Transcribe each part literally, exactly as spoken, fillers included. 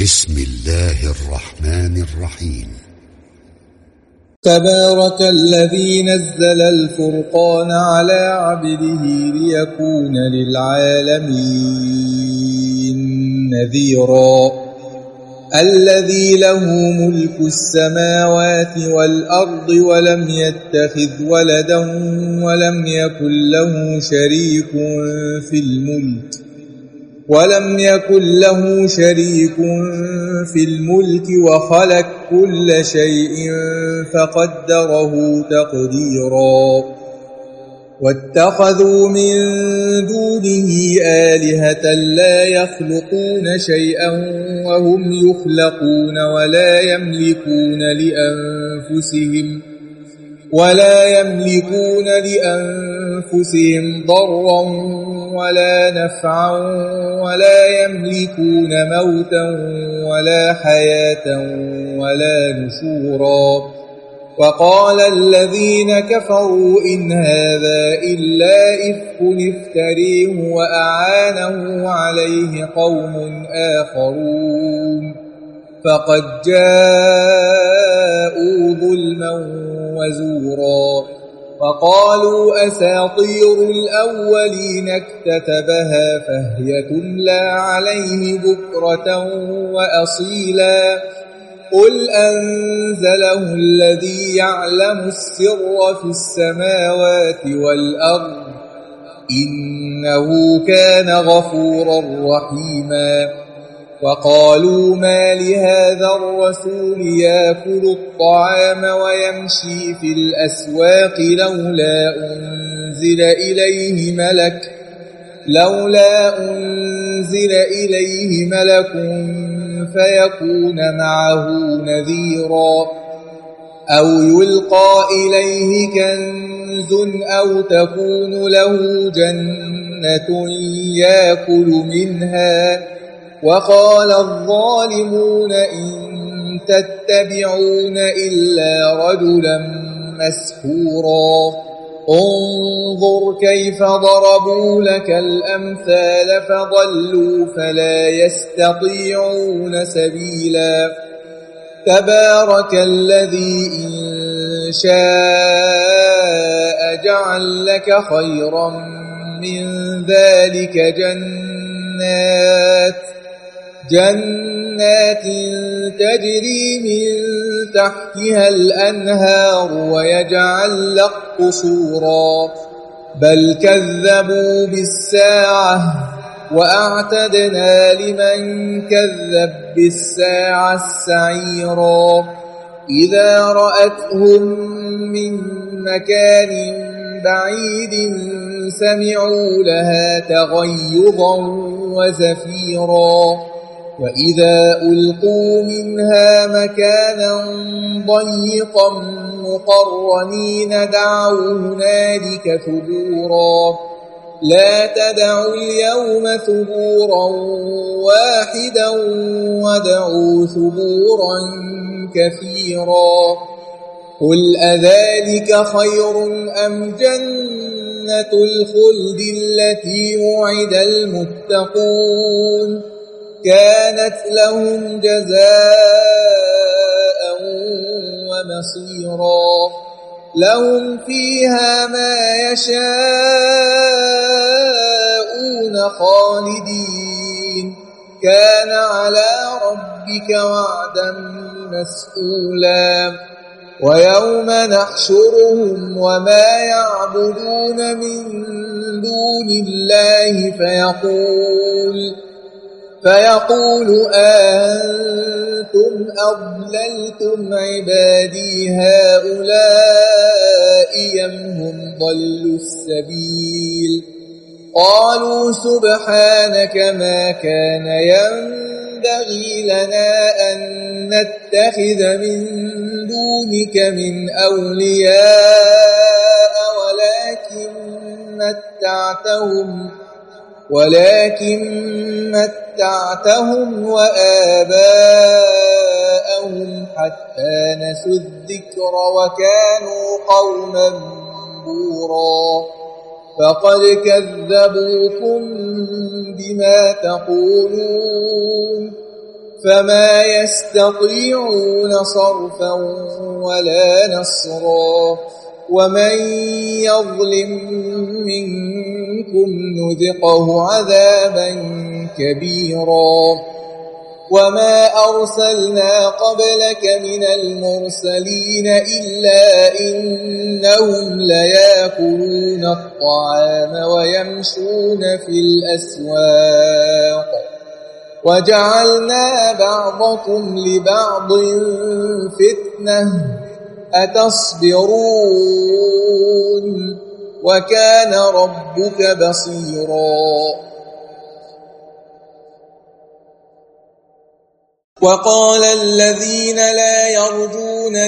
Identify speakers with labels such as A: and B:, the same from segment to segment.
A: بسم الله الرحمن الرحيم.
B: تبارك الذي نزل الفرقان على عبده ليكون للعالمين نذيرا. الذي له ملك السماوات والأرض ولم يتخذ ولدا ولم يكن له شريك في الملك ولم يكن له شريك في الملك وخلق كل شيء فقدره تقديرا. واتخذوا من دونه آلهة لا يخلقون شيئا وهم يخلقون ولا يملكون لأنفسهم ولا يملكون لأنفسهم ضرا ولا نفعا ولا يملكون موتا ولا حياة ولا نشورا. وقال الذين كفروا إن هذا إلا إفك افتريه وأعانه عليه قوم آخرون فقد جاءوا ظلما وزورا. وقالوا أساطير الأولين اكتتبها فهي تملى عليه بكرة وأصيلا. قل أنزله الذي يعلم السر في السماوات والأرض إنه كان غفورا رحيما. وقالوا ما لهذا الرسول يأكل الطعام ويمشي في الأسواق لولا أنزل إليه ملك لولا أنزل إليه ملك فيكون معه نذيرا. أو يلقى إليه كنز أو تكون له جنة يأكل منها. وقال الظالمون إن تتبعون إلا رجلا مسحورا. انظر كيف ضربوا لك الأمثال فضلوا فلا يستطيعون سبيلا. تبارك الذي إن شاء جعل لك خيرا من ذلك جنات جنات تجري من تحتها الأنهار ويجعل لك قصورا. بل كذبوا بالساعة وأعتدنا لمن كذب بالساعة السعيرا. إذا رأتهم من مكان بعيد سمعوا لها تغيظا وزفيرا. وإذا ألقوا منها مكانا ضيقا مقرنين دعوا هنالك ثبورا. لا تدعوا اليوم ثبورا واحدا وادعوا ثبورا كثيرا. قل أذلك خير أم جنة الخلد التي وعد المتقون كانت لهم جزاء ومصيرا. لهم فيها ما يشاءون خالدين كان على ربك وعدا مسئولا. ويوم نحشرهم وما يعبدون من دون الله فيقول فيقول أنتم أضللتم عبادي هؤلاء أم هم ضلوا السبيل. قالوا سبحانك ما كان ينبغي لنا أن نتخذ من دونك من أولياء ولكن متعتهم ولكن متعتهم وآباءهم حتى نسوا الذكر وكانوا قوما بورا. فقد كذبوكم بما تقولون فما يستطيعون صرفا ولا نصرا ومن يظلم منكم نذقه عذابا كبيرا وما أرسلنا قبلك من المرسلين إلا إنهم ليأكلون الطعام ويمشون في الأسواق وجعلنا بعضكم لبعض فتنة أتصبرون وكان ربك بصيرا وقال الذين لا يرجون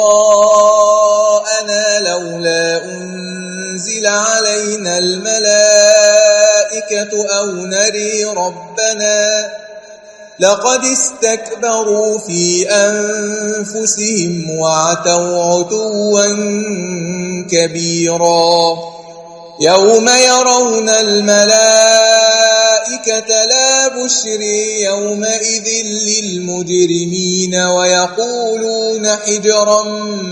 B: لقاءنا لولا أنزل علينا الملائكة أو نري ربنا لقد استكبروا في أنفسهم وعتوا عتوا كبيرا يوم يرون الملائكة لا بشري يومئذ للمجرمين ويقولون حجرا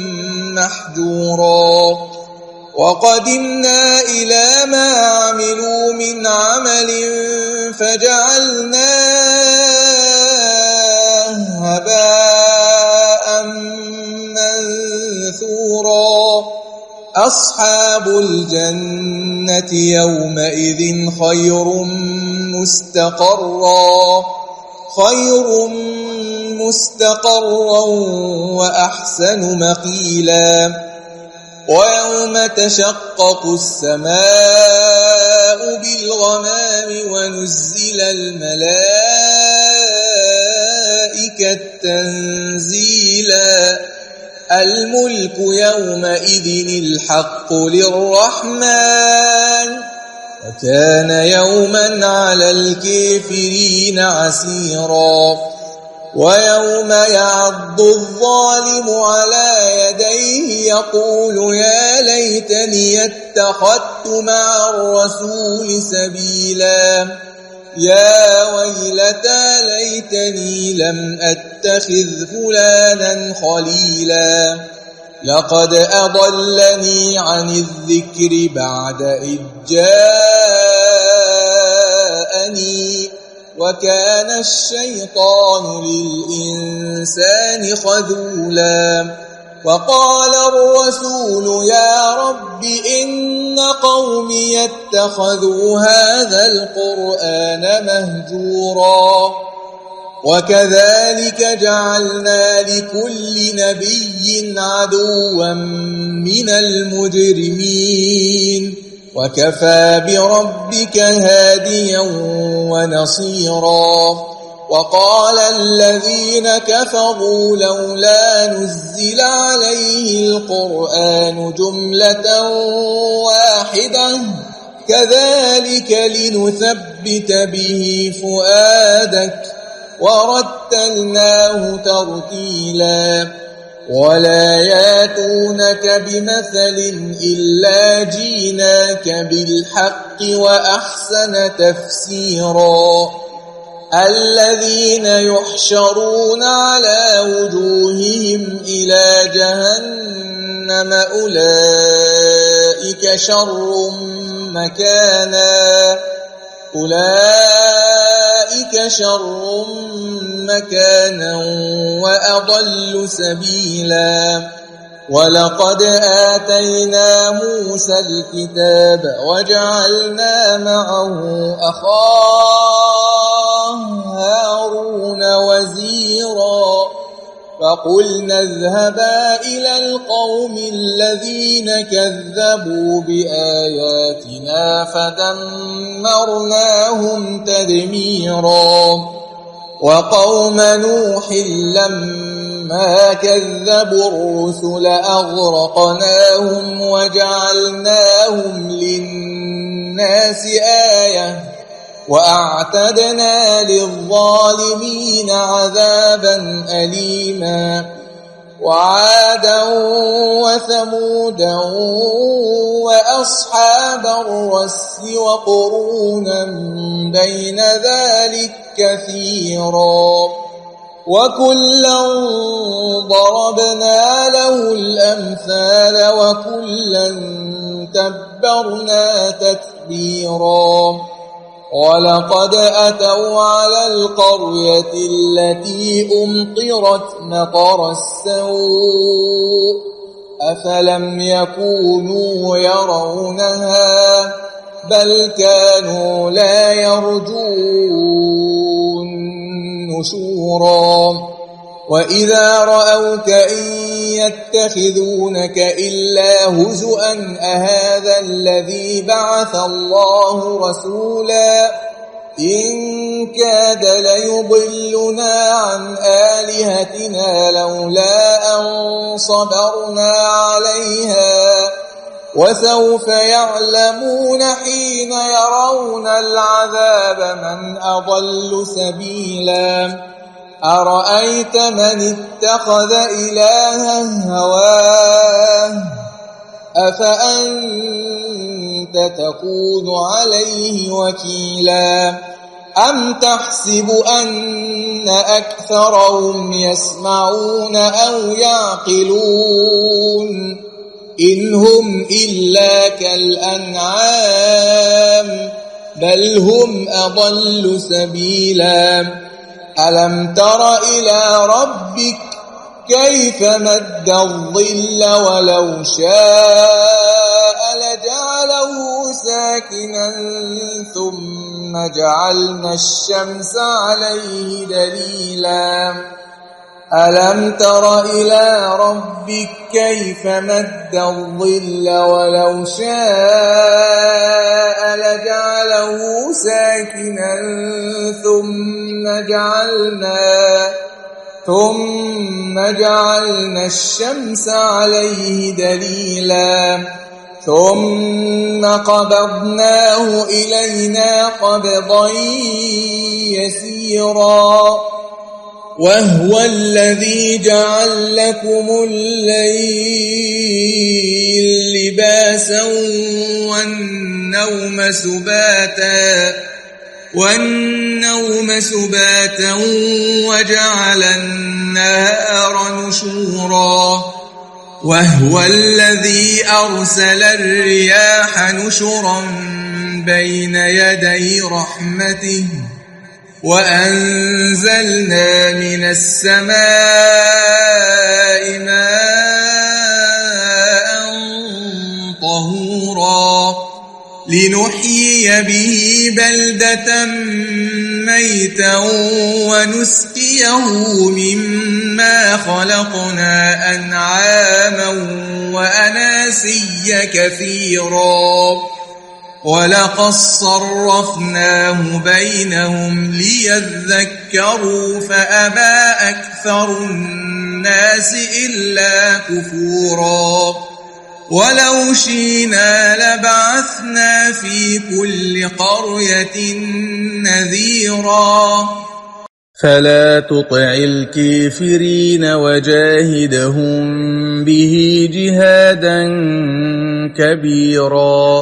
B: محجورا وقدمنا إلى ما عملوا من عمل فجعلناه هباء منثورا أصحاب الجنة يومئذ خير مستقرا خير مستقرا وأحسن مقيلا ويوم تشقق السماء بالغمام ونزل الملائكة تنزيلا الملك يومئذ الحق للرحمن وكان يوما على الكافرين عسيرا ويوم يعض الظالم على يديه يقول يا ليتني اتخذت مع الرسول سبيلا يا ويلتى ليتني لم أتخذ فلانا خليلا لقد أضلني عن الذكر بعد إذ جاءني وكان الشيطان للإنسان خذولا وقال الرسول يا رب إن قومي اتخذوا هذا القرآن مهجورا وكذلك جعلنا لكل نبي عدوا من المجرمين وكفى بربك هاديا ونصيرا وقال الذين كفروا لولا نزل عليه القرآن جملة واحدة كذلك لنثبت به فؤادك ورتلناه ترتيلا ولا ياتونك بمثل إلا جيناك بالحق وأحسن تفسيرا الذين يحشرون على وجوههم إلى جهنم أولئك شر مكانا أولئك شر مكانا وأضل سبيلا ولقد آتينا موسى الكتاب وجعلنا معه أخاه هارون وزيرا فقلنا اذهبا إلى القوم الذين كذبوا بآياتنا فدمرناهم تدميرا وقوم نوح لما كذبوا الرسل أغرقناهم وجعلناهم للناس آية وأعتدنا للظالمين عذابا أليما وعادا وثمودا وأصحاب الرس وقرونا بين ذلك كثيرا وكلا ضربنا له الأمثال وكلا تبرنا تتبيرا ولقد أتوا على القرية التي أمطرت مطر السوء أفلم يكونوا يرونها بل كانوا لا يرجون نشورا وإذا رأوك إن يتخذونك إلا هزؤا أهذا الذي بعث الله رسولا إن كاد ليضلنا عن آلهتنا لولا أن صبرنا عليها وسوف يعلمون حين يرون العذاب من أضل سبيلا أرأيت من اتخذ إلهه هواه أفأنت تكون عليه وكيلا أم تحسب أن أكثرهم يسمعون أو يعقلون إن هم إلا كالأنعام بل هم أضل سبيلا ألم تر إلى ربك كيف مد الظل ولو شاء لجعله ساكنا ثم جعلنا الشمس عليه دليلا ألم تر إلى ربك كيف مد الظل ولو شاء لجعله ساكنا ثم جعلنا ثم جعلنا الشمس عليه دليلا ثم قبضناه إلينا قبضا يسيرا وهو الذي جعل لكم الليل لباسا والنوم سباتا والنوم سباتا وجعل النهار نشورا وهو الذي أرسل الرياح نشرا بين يدي رحمته وأنزلنا من السماء ماء طهورا لنحيي به بلدة ميتا ونسقيه مما خلقنا أنعاما وأناسيا كثيرا ولقد صرفناه بينهم ليذكروا فأبى أكثر الناس إلا كفورا ولو شئنا لبعثنا في كل قرية نذيرا فلا تطع الكافرين وجاهدهم به جهادا كبيرا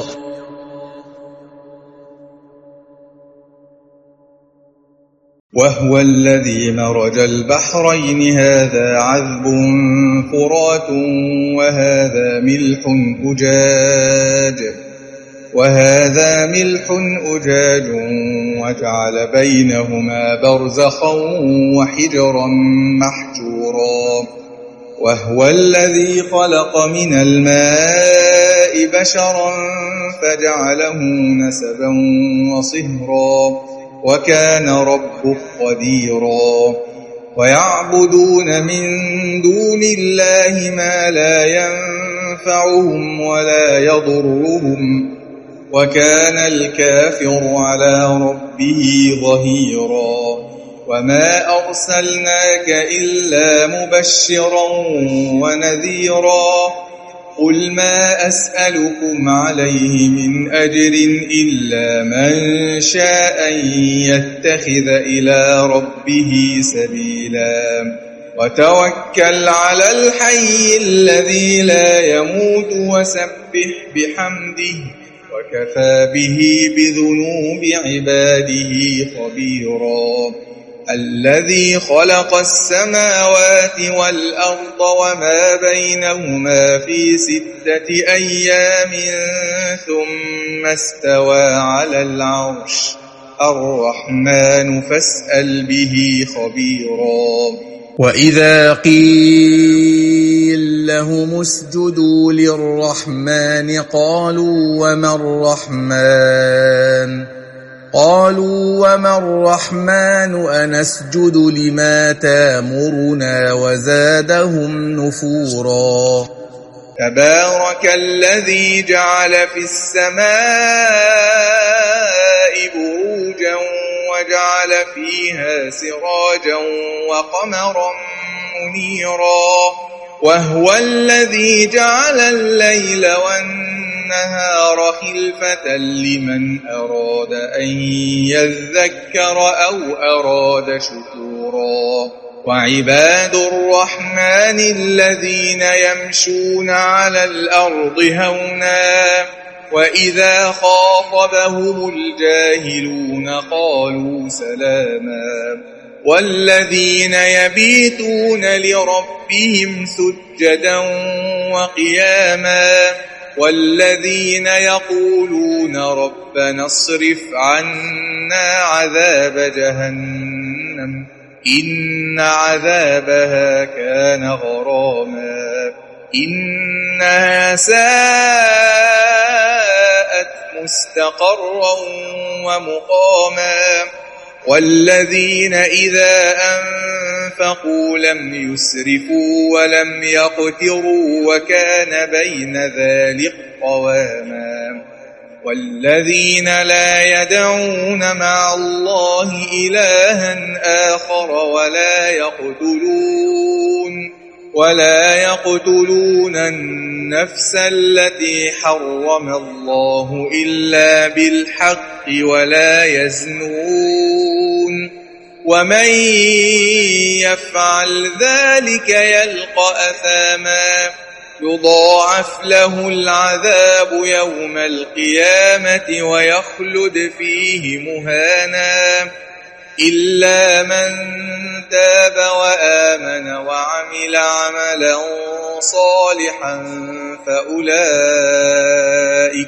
C: وهو الذي مرج البحرين هذا عذب فرات وهذا ملح أجاج وهذا ملح أجاج وجعل بينهما برزخا وحجرا محجورا وهو الذي خلق من الماء بشرا فجعله نسبا وصهرا وكان ربك قديرا ويعبدون من دون الله ما لا ينفعهم ولا يضرهم وكان الكافر على ربه ظهيرا وما أرسلناك إلا مبشرا ونذيرا قل ما أسألكم عليه من أجر إلا من شاء أن يتخذ إلى ربه سبيلا وتوكل على الحي الذي لا يموت وسبح بحمده وكفى به بذنوب عباده خبيرا الذي خلق السماوات والأرض وما بينهما في ستة أيام ثم استوى على العرش الرحمن فاسأل به خبيرا.
B: وإذا قيل لهم اسجدوا للرحمن قالوا وما الرحمن قالوا وما الرحمن أنسجد لما تامرنا وزادهم نفورا.
C: تبارك الذي جعل في السماء بروجا وجعل فيها سراجا وقمرا منيرا وهو الذي جعل الليل والنهار خلفة لمن أراد أن يذكر أو أراد شكورا. وعباد الرحمن الذين يمشون على الأرض هونا وإذا خاطبهم الجاهلون قالوا سلاما والذين يبيتون لربهم سجدا وقياما والذين يقولون ربنا اصرف عنا عذاب جهنم إن عذابها كان غراما إنها ساءت مستقرا ومقاما والذين إذا أنفقوا لم يسرفوا ولم يقتروا وكان بين ذلك قواما والذين لا يدعون مع الله إلها آخر ولا يقتلون ولا يقتلون النفس التي حرم الله إلا بالحق ولا يزنون ومن يفعل ذلك يلقى أثاما يضاعف له العذاب يوم القيامة ويخلد فيه مهانا إلا من تاب وآمن وعمل عملا صالحا فأولئك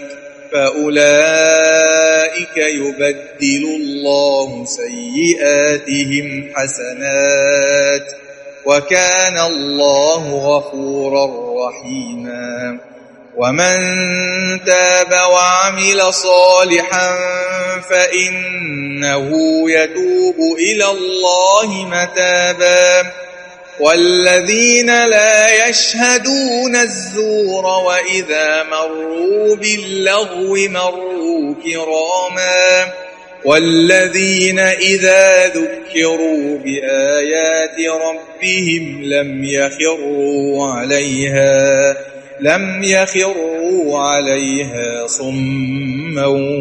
C: فأولئك يبدل الله سيئاتهم حسنات وكان الله غفورا رحيما. ومن تاب وعمل صالحا فإنه يتوب إلى الله متابا والذين لا يشهدون الزور وإذا مروا باللغو مروا كراما والذين إذا ذكروا بآيات ربهم لم يخروا عليها لم يخروا عليها صما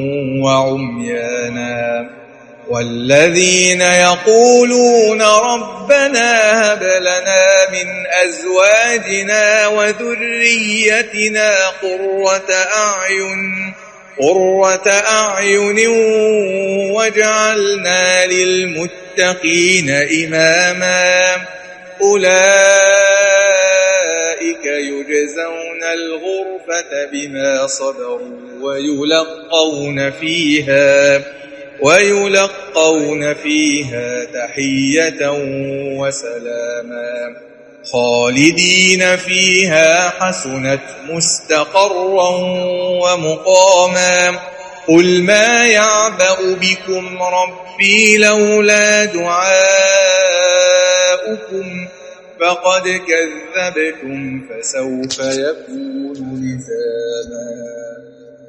C: وعميانا والذين يقولون ربنا هب لنا من أزواجنا وذريتنا قرة أعين قرة أعين واجعلنا للمتقين إماما أولئك يجزون الغرفة بما صبروا ويلقون فيها ويلقون فيها تحية وسلاما خالدين فيها حسنت مستقرا ومقاما قل ما يعبأ بكم ربي لولا دعاؤكم فقد كذبتم فسوف يكون لزاما.